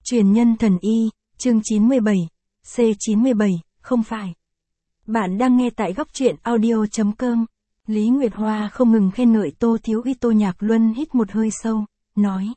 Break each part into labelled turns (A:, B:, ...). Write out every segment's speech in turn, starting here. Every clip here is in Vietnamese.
A: Truyền nhân thần y, chương 97, C97, không phải. Bạn đang nghe tại góc truyện audio.com. Lý Nguyệt Hoa không ngừng khen ngợi Tô Thiếu Uy. Tô Nhạc Luân hít một hơi sâu, nói.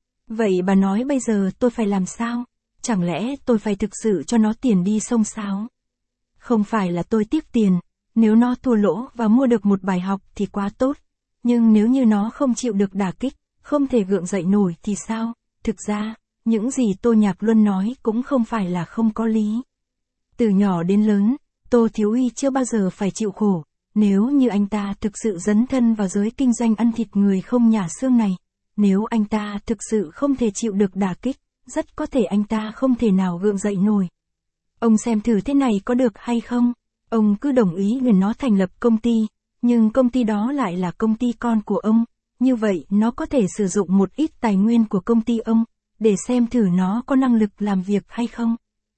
A: Vậy bà nói bây giờ tôi phải làm sao? Chẳng lẽ tôi phải thực sự cho nó tiền đi xông xáo? Không phải là tôi tiếc tiền, nếu nó thua lỗ và mua được một bài học thì quá tốt. Nhưng nếu như nó không chịu được đả kích, không thể gượng dậy nổi thì sao? Thực ra, những gì Tô Nhạc Luân nói cũng không phải là không có lý. Từ nhỏ đến lớn, Tô Thiếu Uy chưa bao giờ phải chịu khổ. Nếu như anh ta thực sự dấn thân vào giới kinh doanh ăn thịt người không nhả xương này, nếu anh ta thực sự không thể chịu được đả kích, rất có thể anh ta không thể nào gượng dậy nổi. Ông xem thử thế này có được hay không? Ông cứ đồng ý để nó thành lập công ty, nhưng công ty đó lại là công ty con của ông. Như vậy nó có thể sử dụng một ít tài nguyên của công ty ông, để xem thử nó có năng lực làm việc hay không.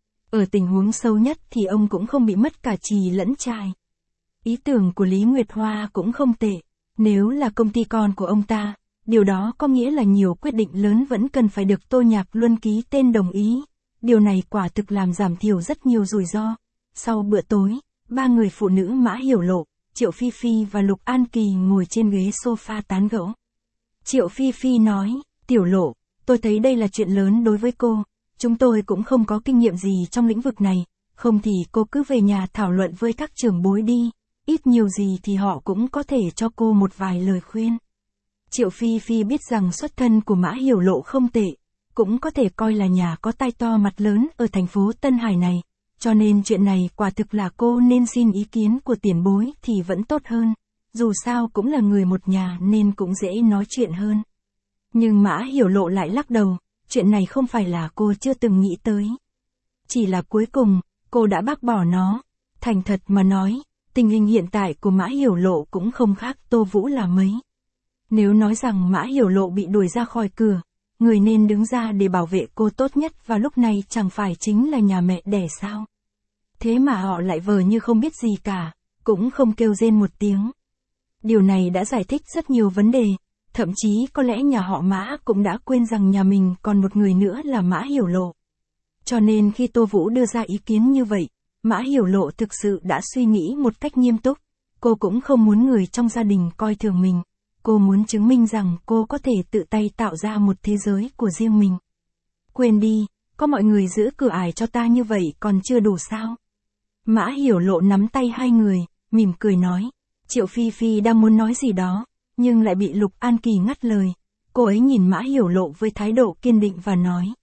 A: Ở tình huống xấu nhất thì ông cũng không bị mất cả chì lẫn chài. Ý tưởng của Lý Nguyệt Hoa cũng không tệ. Nếu là công ty con của ông ta, điều đó có nghĩa là nhiều quyết định lớn vẫn cần phải được Tô Nhạc Luân ký tên đồng ý. Điều này quả thực làm giảm thiểu rất nhiều rủi ro. Sau bữa tối, ba người phụ nữ Mã Hiểu Lộ, Triệu Phi Phi và Lục An Kỳ ngồi trên ghế sofa tán gẫu. Triệu Phi Phi nói, Tiểu Lộ, tôi thấy đây là chuyện lớn đối với cô. Chúng tôi cũng không có kinh nghiệm gì trong lĩnh vực này, không thì cô cứ về nhà thảo luận với các trưởng bối đi, ít nhiều gì thì họ cũng có thể cho cô một vài lời khuyên. Triệu Phi Phi biết rằng xuất thân của Mã Hiểu Lộ không tệ, cũng có thể coi là nhà có tai to mặt lớn ở thành phố Tân Hải này, cho nên chuyện này quả thực là cô nên xin ý kiến của tiền bối thì vẫn tốt hơn, dù sao cũng là người một nhà nên cũng dễ nói chuyện hơn. Nhưng Mã Hiểu Lộ lại lắc đầu, chuyện này không phải là cô chưa từng nghĩ tới. Chỉ là cuối cùng, cô đã bác bỏ nó. Thành thật mà nói, tình hình hiện tại của Mã Hiểu Lộ cũng không khác Tô Vũ là mấy. Nếu nói rằng Mã Hiểu Lộ bị đuổi ra khỏi cửa, người nên đứng ra để bảo vệ cô tốt nhất vào lúc này chẳng phải chính là nhà mẹ đẻ sao? Thế mà họ lại vờ như không biết gì cả, cũng không kêu rên một tiếng. Điều này đã giải thích rất nhiều vấn đề. Thậm chí có lẽ nhà họ Mã cũng đã quên rằng nhà mình còn một người nữa là Mã Hiểu Lộ. Cho nên khi Tô Vũ đưa ra ý kiến như vậy, Mã Hiểu Lộ thực sự đã suy nghĩ một cách nghiêm túc. Cô cũng không muốn người trong gia đình coi thường mình. Cô muốn chứng minh rằng cô có thể tự tay tạo ra một thế giới của riêng mình. Quên đi, có mọi người giữ cửa ải cho ta như vậy còn chưa đủ sao? Mã Hiểu Lộ nắm tay hai người, mỉm cười nói. Triệu Phi Phi đang muốn nói gì đó, nhưng lại bị Lục An Kỳ ngắt lời. Cô ấy nhìn Mã Hiểu Lộ với thái độ kiên định và nói.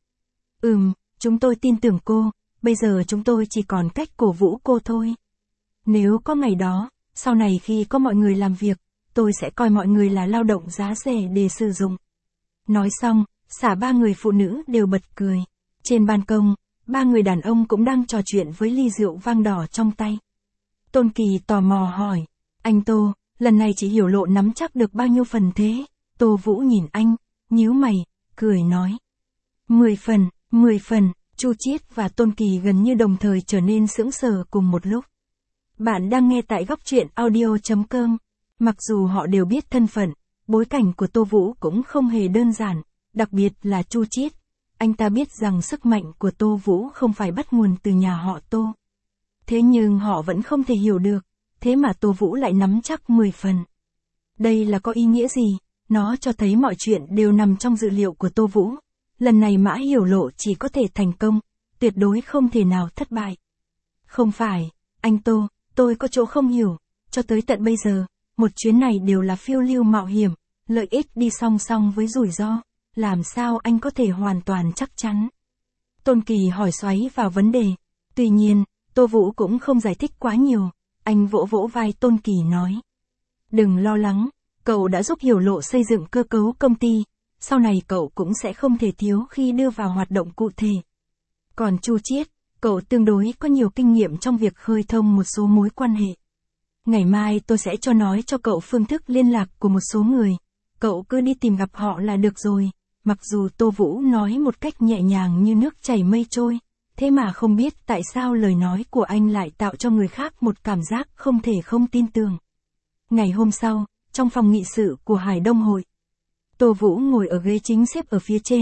A: Chúng tôi tin tưởng cô, bây giờ chúng tôi chỉ còn cách cổ vũ cô thôi. Nếu có ngày đó, sau này khi có mọi người làm việc, tôi sẽ coi mọi người là lao động giá rẻ để sử dụng. Nói xong, xả ba người phụ nữ đều bật cười. Trên ban công, ba người đàn ông cũng đang trò chuyện với ly rượu vang đỏ trong tay. Tôn Kỳ tò mò hỏi, anh Tô, lần này chị Hiểu Lộ nắm chắc được bao nhiêu phần thế? Tô Vũ nhìn anh, nhíu mày, cười nói. 10 phần, 10 phần, Chu Chiết và Tôn Kỳ gần như đồng thời trở nên sững sờ cùng một lúc. Bạn đang nghe tại góc truyện audio.com. Mặc dù họ đều biết thân phận, bối cảnh của Tô Vũ cũng không hề đơn giản, đặc biệt là Chu Chiết. Anh ta biết rằng sức mạnh của Tô Vũ không phải bắt nguồn từ nhà họ Tô. Thế nhưng họ vẫn không thể hiểu được, thế mà Tô Vũ lại nắm chắc 10 phần. Đây là có ý nghĩa gì? Nó cho thấy mọi chuyện đều nằm trong dự liệu của Tô Vũ. Lần này Mã Hiểu Lộ chỉ có thể thành công, tuyệt đối không thể nào thất bại. Không phải, anh Tô, tôi có chỗ không hiểu, cho tới tận bây giờ, một chuyến này đều là phiêu lưu mạo hiểm, lợi ích đi song song với rủi ro, làm sao anh có thể hoàn toàn chắc chắn? Tôn Kỳ hỏi xoáy vào vấn đề, tuy nhiên, Tô Vũ cũng không giải thích quá nhiều, anh vỗ vỗ vai Tôn Kỳ nói. Đừng lo lắng, cậu đã giúp Hiểu Lộ xây dựng cơ cấu công ty, sau này cậu cũng sẽ không thể thiếu khi đưa vào hoạt động cụ thể. Còn Chu Chiết, cậu tương đối có nhiều kinh nghiệm trong việc khơi thông một số mối quan hệ. Ngày mai tôi sẽ nói cho cậu phương thức liên lạc của một số người, cậu cứ đi tìm gặp họ là được rồi. Mặc dù Tô Vũ nói một cách nhẹ nhàng như nước chảy mây trôi, thế mà không biết tại sao lời nói của anh lại tạo cho người khác một cảm giác không thể không tin tưởng. Ngày hôm sau, trong phòng nghị sự của Hải Đông Hội, Tô Vũ ngồi ở ghế chính xếp ở phía trên,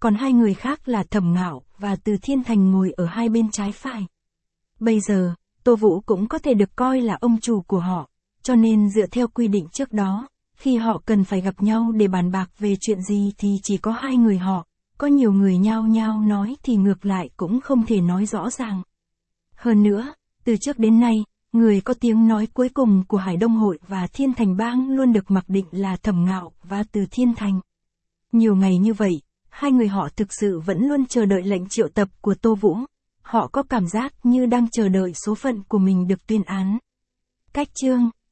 A: còn hai người khác là Thẩm Ngạo và Từ Thiên Thành ngồi ở hai bên trái phải. Bây giờ, Tô Vũ cũng có thể được coi là ông chủ của họ, cho nên dựa theo quy định trước đó, khi họ cần phải gặp nhau để bàn bạc về chuyện gì thì chỉ có hai người họ, có nhiều người nhao nhao nói thì ngược lại cũng không thể nói rõ ràng. Hơn nữa, từ trước đến nay, người có tiếng nói cuối cùng của Hải Đông Hội và Thiên Thành Bang luôn được mặc định là Thẩm Ngạo và Từ Thiên Thành. Nhiều ngày như vậy, hai người họ thực sự vẫn luôn chờ đợi lệnh triệu tập của Tô Vũ. Họ có cảm giác như đang chờ đợi số phận của mình được tuyên án. Cách chương